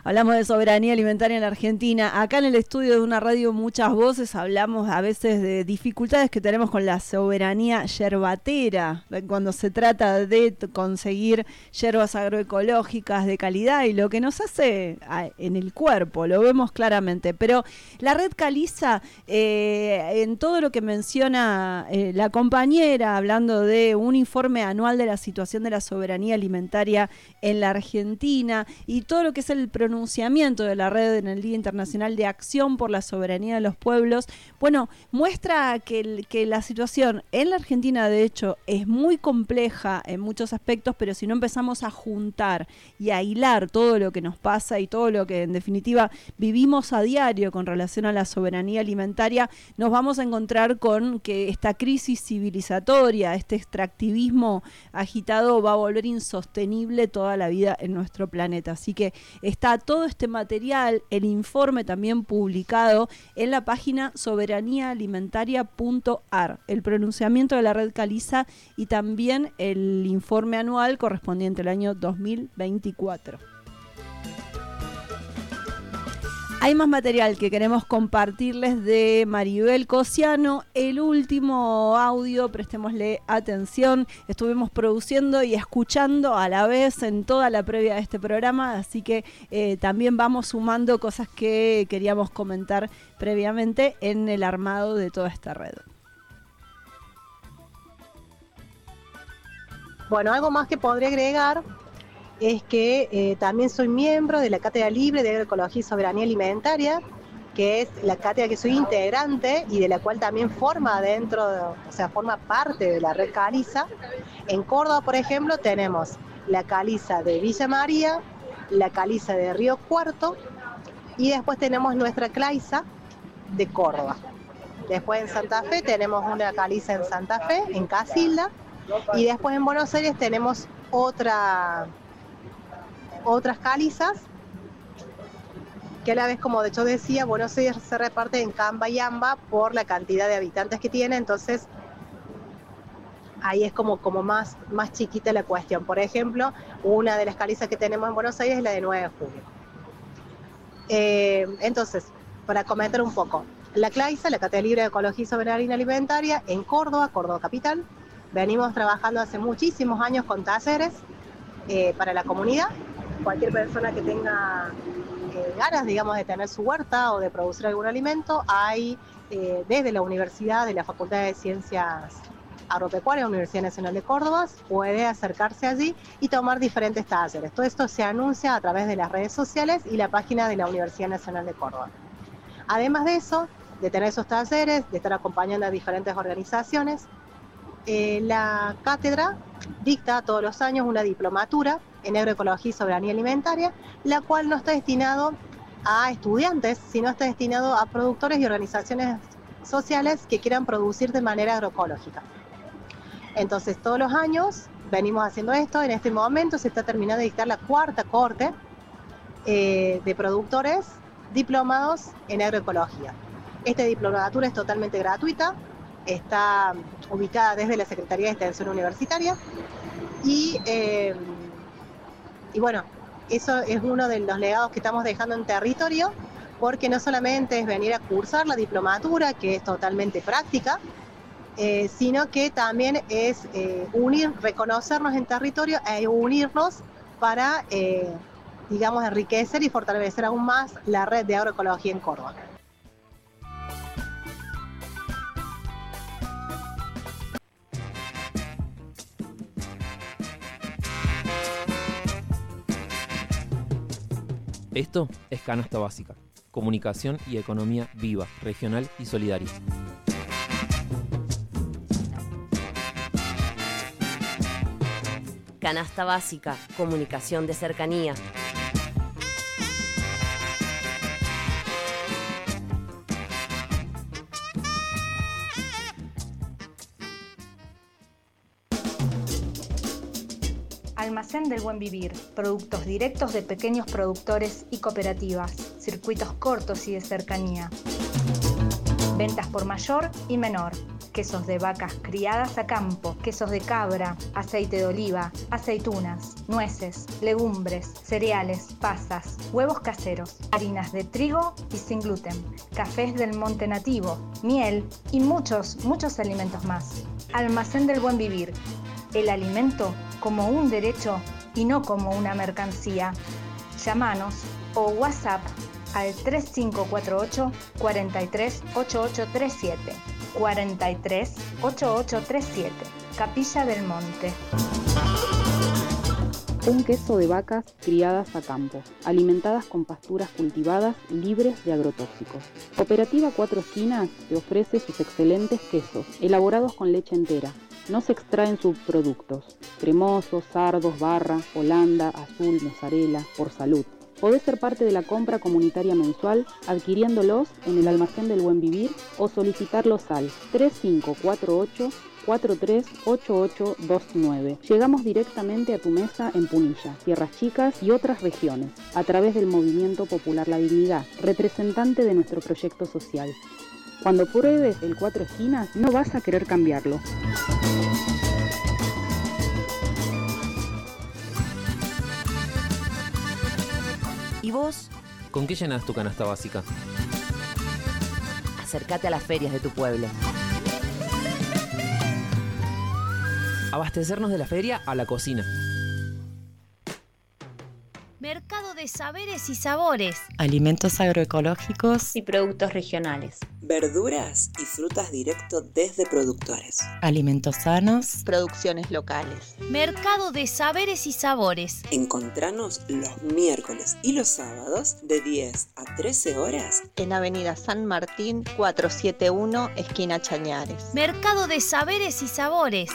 Hablamos de soberanía alimentaria en la Argentina. Acá en el estudio de una radio Muchas Voces hablamos a veces de dificultades que tenemos con la soberanía yerbatera, cuando se trata de conseguir yerbas agroecológicas de calidad y lo que nos hace en el cuerpo, lo vemos claramente. Pero la red Caliza, en todo lo que menciona la compañera, hablando de un informe anual de la situación de la soberanía alimentaria en la Argentina y todo lo que es el pronunciamiento de la red en el Día Internacional de Acción por la Soberanía de los Pueblos, bueno, muestra que la situación en la Argentina, de hecho, es muy compleja en muchos aspectos, pero si no empezamos a juntar y a hilar todo lo que nos pasa y todo lo que en definitiva vivimos a diario con relación a la soberanía alimentaria, nos vamos a encontrar con que esta crisis civilizatoria, este extractivismo agitado va a volver insostenible toda la vida en nuestro planeta. Así que está todo este material, el informe también publicado en la página soberaniaalimentaria.ar, el pronunciamiento de la red Caliza y también el informe anual correspondiente al año 2024. Hay más material que queremos compartirles de Maribel Cosiano. El último audio, prestémosle atención. Estuvimos produciendo y escuchando a la vez en toda la previa de este programa, así que también vamos sumando cosas que queríamos comentar previamente en el armado de toda esta red. Bueno, algo más que podría agregar es que también soy miembro de la Cátedra Libre de Agroecología y Soberanía Alimentaria, que es la cátedra que soy integrante y de la cual también forma parte de la red Caliza. En Córdoba, por ejemplo, tenemos la Caliza de Villa María, la Caliza de Río Cuarto y después tenemos nuestra Caliza de Córdoba. Después en Santa Fe tenemos una Caliza en Santa Fe, en Casilda, y después en Buenos Aires tenemos otras calizas, que a la vez, como de hecho decía, Buenos Aires se reparte en Camba y Amba por la cantidad de habitantes que tiene, entonces ahí es como más chiquita la cuestión. Por ejemplo, una de las calizas que tenemos en Buenos Aires es la de 9 de julio. Entonces, para comentar un poco, la CLAISA, la Cátedra Libre de Ecología y Soberanía Alimentaria, en Córdoba capital, venimos trabajando hace muchísimos años con talleres para la comunidad. Cualquier persona que tenga ganas, digamos, de tener su huerta o de producir algún alimento, hay desde la universidad, de la Facultad de Ciencias Agropecuarias, Universidad Nacional de Córdoba, puede acercarse allí y tomar diferentes talleres. Todo esto se anuncia a través de las redes sociales y la página de la Universidad Nacional de Córdoba. Además de eso, de tener esos talleres, de estar acompañando a diferentes organizaciones, la cátedra dicta todos los años una diplomatura en agroecología y soberanía alimentaria, la cual no está destinado a estudiantes, sino está destinado a productores y organizaciones sociales que quieran producir de manera agroecológica. Entonces, todos los años venimos haciendo esto. En este momento se está terminando de dictar la cuarta corte de productores diplomados en agroecología. Esta diplomatura es totalmente gratuita, está ubicada desde la Secretaría de Extensión Universitaria y bueno, eso es uno de los legados que estamos dejando en territorio, porque no solamente es venir a cursar la diplomatura, que es totalmente práctica, sino que también es reconocernos en territorio e unirnos para, digamos, enriquecer y fortalecer aún más la red de agroecología en Córdoba. Esto es Canasta Básica, comunicación y economía viva, regional y solidaria. Canasta Básica, comunicación de cercanía. Almacén del Buen Vivir, productos directos de pequeños productores y cooperativas, circuitos cortos y de cercanía. Ventas por mayor y menor. quesos de vacas criadas a campo, quesos de cabra, aceite de oliva, aceitunas, nueces, legumbres, cereales, pasas, huevos caseros, harinas de trigo y sin gluten, cafés del monte nativo, miel y muchos alimentos más. Almacén del Buen Vivir. El alimento como un derecho y no como una mercancía. Llámanos o WhatsApp al 3548 438837. 438837. Capilla del Monte. Un queso de vacas criadas a campo, alimentadas con pasturas cultivadas libres de agrotóxicos. Cooperativa Cuatro Esquinas te ofrece sus excelentes quesos, elaborados con leche entera. No se extraen subproductos, cremosos, sardos, barra, holanda, azul, mozzarella, por salud. Podés ser parte de la compra comunitaria mensual adquiriéndolos en el Almacén del Buen Vivir o solicitarlos al 3548 438829. Llegamos directamente a tu mesa en Punilla, Tierras Chicas y otras regiones, a través del Movimiento Popular La Dignidad, representante de nuestro proyecto social. Cuando pruebes el Cuatro Esquinas, no vas a querer cambiarlo. ¿Y vos? ¿Con qué llenas tu canasta básica? Acércate a las ferias de tu pueblo. Abastecernos de la feria a la cocina. Mercado de saberes y sabores. Alimentos agroecológicos y productos regionales. Verduras y frutas directo desde productores. Alimentos sanos. Producciones locales. Mercado de saberes y sabores. Encontranos los miércoles y los sábados de 10 a 13 horas. En Avenida San Martín 471, esquina Chañares. Mercado de saberes y sabores.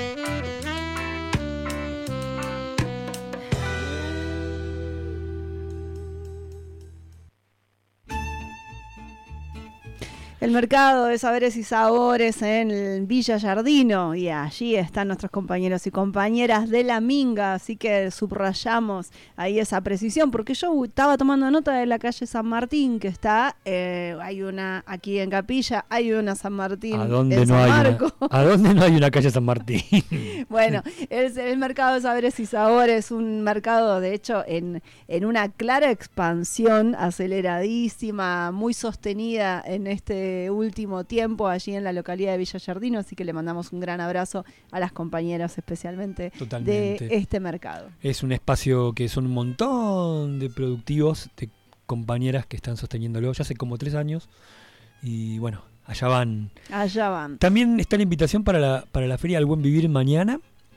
El mercado de saberes y sabores en Villa Giardino, y allí están nuestros compañeros y compañeras de la Minga, así que subrayamos ahí esa precisión, porque yo estaba tomando nota de la calle San Martín, que está, hay una aquí en Capilla, hay una San Martín en San Marco. ¿A dónde no hay una calle San Martín? Bueno, el mercado de saberes y sabores, un mercado de hecho en una clara expansión, aceleradísima, muy sostenida en este último tiempo allí en la localidad de Villa Giardino, así que le mandamos un gran abrazo a las compañeras especialmente Totalmente. De este mercado. Es un espacio que son un montón de productivos, de compañeras que están sosteniéndolo ya hace como 3 años y bueno, allá van. Allá van. También está la invitación para la Feria del Buen Vivir mañana,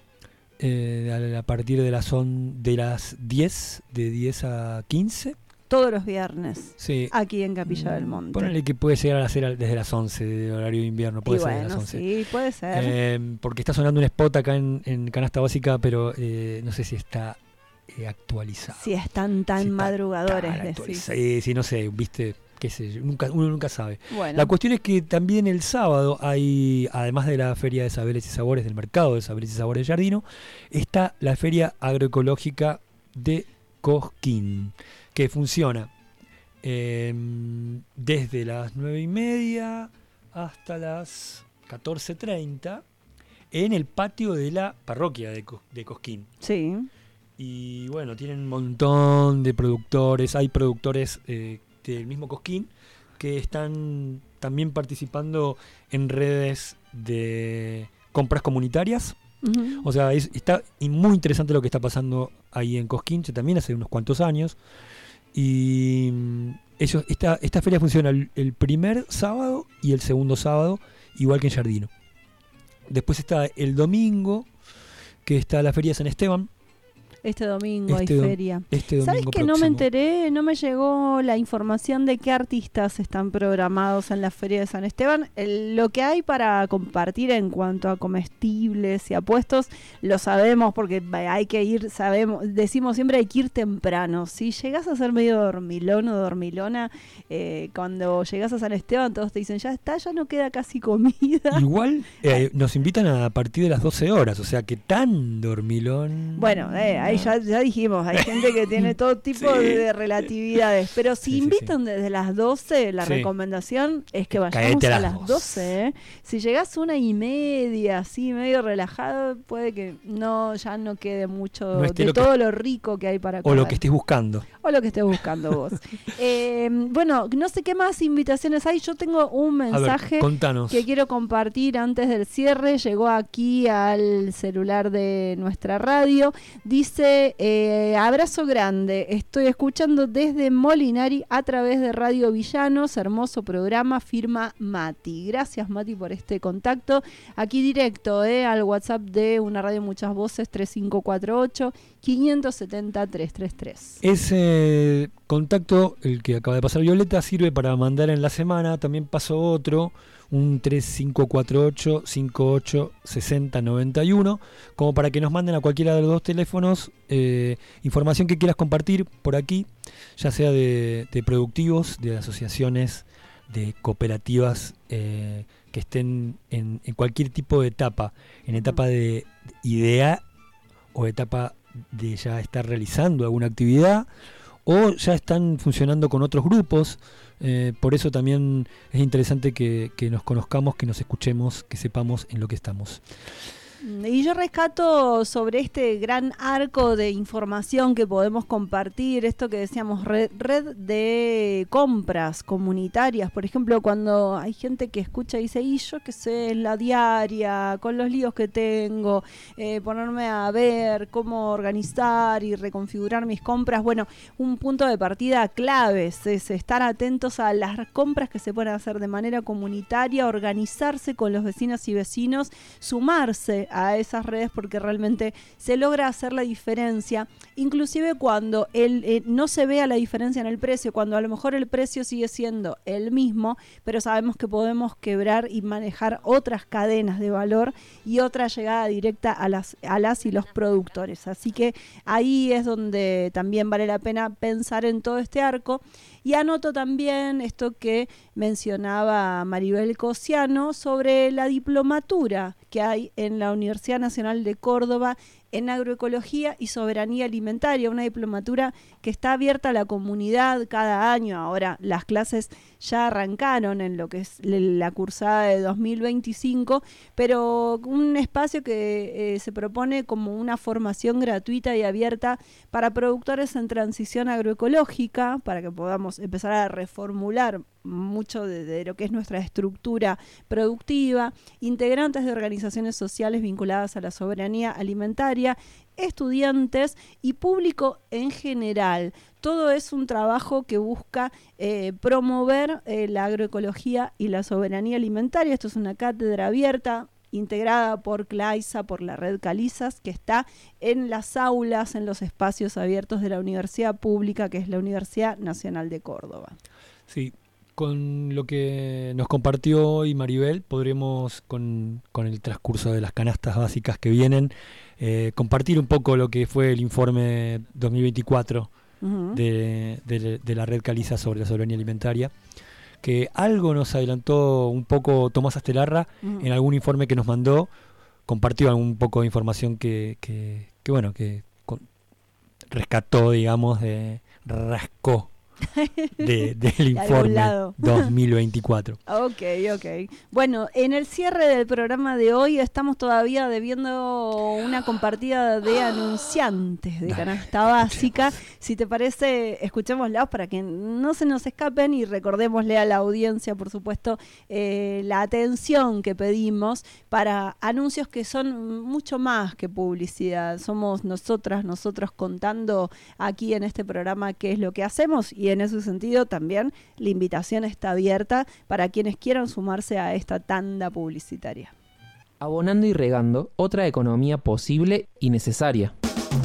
a partir de las 10, de 10 a 15. Todos los viernes, sí, aquí en Capilla del Monte. Ponele que puede llegar a ser desde las 11 de horario de invierno, puede ser desde las 11. Sí, puede ser. Porque está sonando un spot acá en Canasta Básica, pero no sé si está actualizado. Si están tan madrugadores. Sí, no sé, viste, qué sé yo, uno nunca sabe. Bueno. La cuestión es que también el sábado hay, además de la Feria de Saberes y Sabores, del Mercado de Saberes y Sabores de Giardino, está la Feria Agroecológica de Cosquín, que funciona desde las 9:30 hasta las 14:30 en el patio de la parroquia de Cosquín. Sí. Y bueno, tienen un montón de productores, hay productores del mismo Cosquín que están también participando en redes de compras comunitarias. Uh-huh. O sea, está muy interesante lo que está pasando ahí en Cosquín, también hace unos cuantos años. Y esta feria funciona el primer sábado y el segundo sábado, igual que en Giardino. Después está el domingo, que está la Feria de San Esteban. Este domingo hay feria. ¿Sabes que no me enteré, no me llegó la información de qué artistas están programados en la Feria de San Esteban? Lo que hay para compartir en cuanto a comestibles y apuestos, lo sabemos porque hay que ir, decimos siempre hay que ir temprano. Si llegás a ser medio dormilón o dormilona, cuando llegás a San Esteban todos te dicen, ya está, ya no queda casi comida. Igual nos invitan a partir de las 12 horas, o sea que tan dormilón... Bueno, hay Ahí ya dijimos, hay gente que tiene todo tipo de relatividades. Pero si invitan desde las 12, la recomendación es que vayamos Caete a las 12. ¿Eh? Si llegás 1:30, así medio relajado, puede que ya no quede mucho de todo lo rico que hay para comer. O lo que estés buscando. O lo que estés buscando vos. Bueno, no sé qué más invitaciones hay. Yo tengo un mensaje que quiero compartir antes del cierre. Llegó aquí al celular de nuestra radio. Dice, abrazo grande. Estoy escuchando desde Molinari a través de Radio Villanos. Hermoso programa, firma Mati. Gracias, Mati, por este contacto. Aquí directo, al WhatsApp de Una Radio Muchas Voces, 3548-570-333. Ese contacto, el que acaba de pasar Violeta, sirve para mandar en la semana. También pasó otro, un 3548-586091, como para que nos manden a cualquiera de los dos teléfonos información que quieras compartir por aquí, ya sea de productivos, de asociaciones, de cooperativas que estén en cualquier tipo de etapa, en etapa de idea o etapa de ya estar realizando alguna actividad, o ya están funcionando con otros grupos. Por eso también es interesante que nos conozcamos, que nos escuchemos, que sepamos en lo que estamos. Y yo rescato sobre este gran arco de información que podemos compartir, esto que decíamos, red de compras comunitarias. Por ejemplo, cuando hay gente que escucha y dice, y yo qué sé, en la diaria, con los líos que tengo, ponerme a ver cómo organizar y reconfigurar mis compras. Bueno, un punto de partida clave es estar atentos a las compras que se pueden hacer de manera comunitaria, organizarse con los vecinos y vecinos, sumarse a esas redes, porque realmente se logra hacer la diferencia, inclusive cuando no se vea la diferencia en el precio, cuando a lo mejor el precio sigue siendo el mismo, pero sabemos que podemos quebrar y manejar otras cadenas de valor y otra llegada directa a las y los productores. Así que ahí es donde también vale la pena pensar en todo este arco. Y anoto también esto que mencionaba Maribel Cosiano sobre la diplomatura que hay en la Universidad Nacional de Córdoba en agroecología y soberanía alimentaria, una diplomatura que está abierta a la comunidad cada año. Ahora las clases ya arrancaron en lo que es la cursada de 2025, pero un espacio que se propone como una formación gratuita y abierta para productores en transición agroecológica, para que podamos empezar a reformular mucho de lo que es nuestra estructura productiva, integrantes de organizaciones sociales vinculadas a la soberanía alimentaria, estudiantes y público en general. Todo es un trabajo que busca promover la agroecología y la soberanía alimentaria. Esto es una cátedra abierta, integrada por CLAISA, por la red Calizas, que está en las aulas, en los espacios abiertos de la universidad pública, que es la Universidad Nacional de Córdoba. Sí. Con lo que nos compartió hoy Maribel, podremos, con el transcurso de las canastas básicas que vienen, compartir un poco lo que fue el informe 2024 de la red Caliza sobre la soberanía alimentaria, que algo nos adelantó un poco Tomás Astelarra en algún informe que nos mandó, compartió un poco de información que rescató, digamos, rascó del informe 2024. Ok. Bueno, en el cierre del programa de hoy estamos todavía debiendo una compartida de anunciantes de canasta básica. Si te parece, escuchémoslos para que no se nos escapen y recordémosle a la audiencia, por supuesto, la atención que pedimos para anuncios que son mucho más que publicidad. Somos nosotros contando aquí en este programa qué es lo que hacemos, y en ese sentido también la invitación está abierta para quienes quieran sumarse a esta tanda publicitaria. Abonando y regando, otra economía posible y necesaria.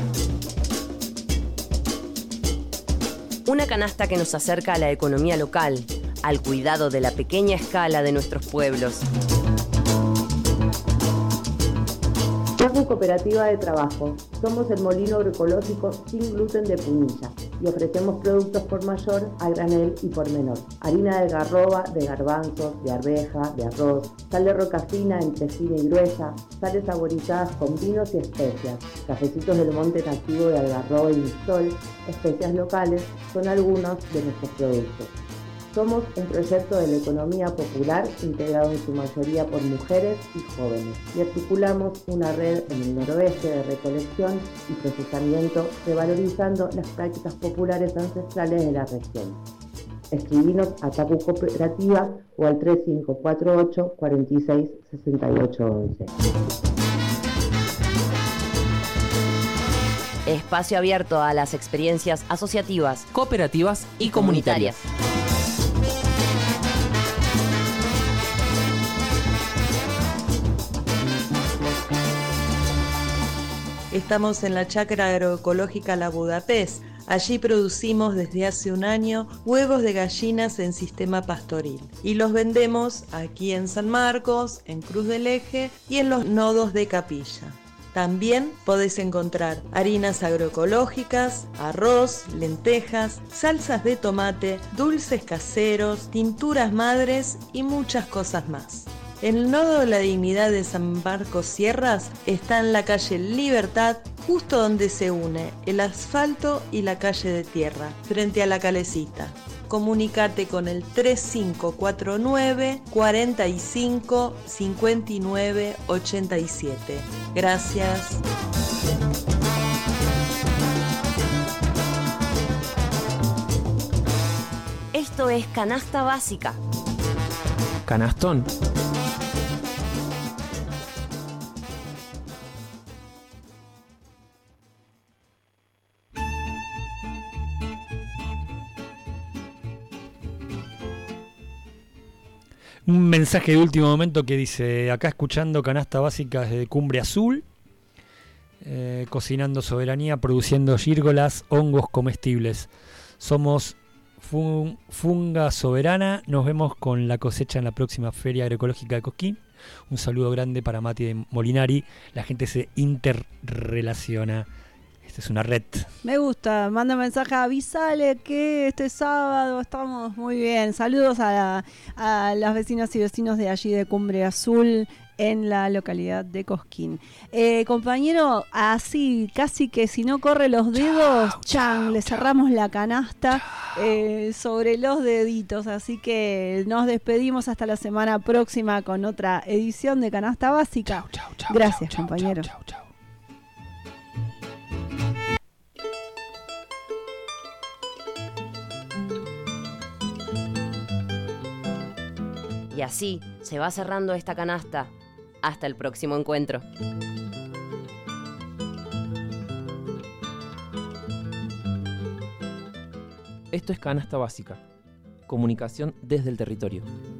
Una canasta que nos acerca a la economía local, al cuidado de la pequeña escala de nuestros pueblos. Somos Cooperativa de Trabajo. Somos el molino agroecológico sin gluten de Punilla. y ofrecemos productos por mayor, a granel y por menor. Harina de algarroba, de garbanzos, de arveja, de arroz, sal de roca fina entre fina y gruesa, sales saborizadas con vinos y especias, cafecitos del monte nativo de algarroba y mistol, especias locales, son algunos de nuestros productos. Somos un proyecto de la economía popular integrado en su mayoría por mujeres y jóvenes y articulamos una red en el noroeste de recolección y procesamiento revalorizando las prácticas populares ancestrales de la región. Escribinos a Tacu Cooperativa o al 3548 46 68 11. Espacio abierto a las experiencias asociativas, cooperativas y comunitarias. Estamos en la chacra agroecológica La Budapest. Allí producimos desde hace un año huevos de gallinas en sistema pastoril y los vendemos aquí en San Marcos, en Cruz del Eje y en los nodos de Capilla. También podés encontrar harinas agroecológicas, arroz, lentejas, salsas de tomate, dulces caseros, tinturas madres y muchas cosas más. El nodo de la Dignidad de San Marcos Sierras está en la calle Libertad, justo donde se une el asfalto y la calle de tierra, frente a la calecita. Comunicate con el 3549 45 59 87. Gracias. Esto es Canasta Básica. Canastón. Un mensaje de último momento que dice, acá escuchando Canasta Básica desde Cumbre Azul, cocinando soberanía, produciendo gírgolas, hongos comestibles. Somos Funga Soberana, nos vemos con la cosecha en la próxima Feria Agroecológica de Cosquín. Un saludo grande para Mati de Molinari, la gente se interrelaciona. Esta es una red. Me gusta, manda mensaje, avísale que este sábado estamos muy bien. Saludos a las vecinas y vecinos de allí de Cumbre Azul en la localidad de Cosquín. Compañero, así casi que si no corre los dedos, le cerramos la canasta sobre los deditos. Así que nos despedimos hasta la semana próxima con otra edición de Canasta Básica. Gracias, compañero. Y así se va cerrando esta canasta. Hasta el próximo encuentro. Esto es Canasta Básica. Comunicación desde el territorio.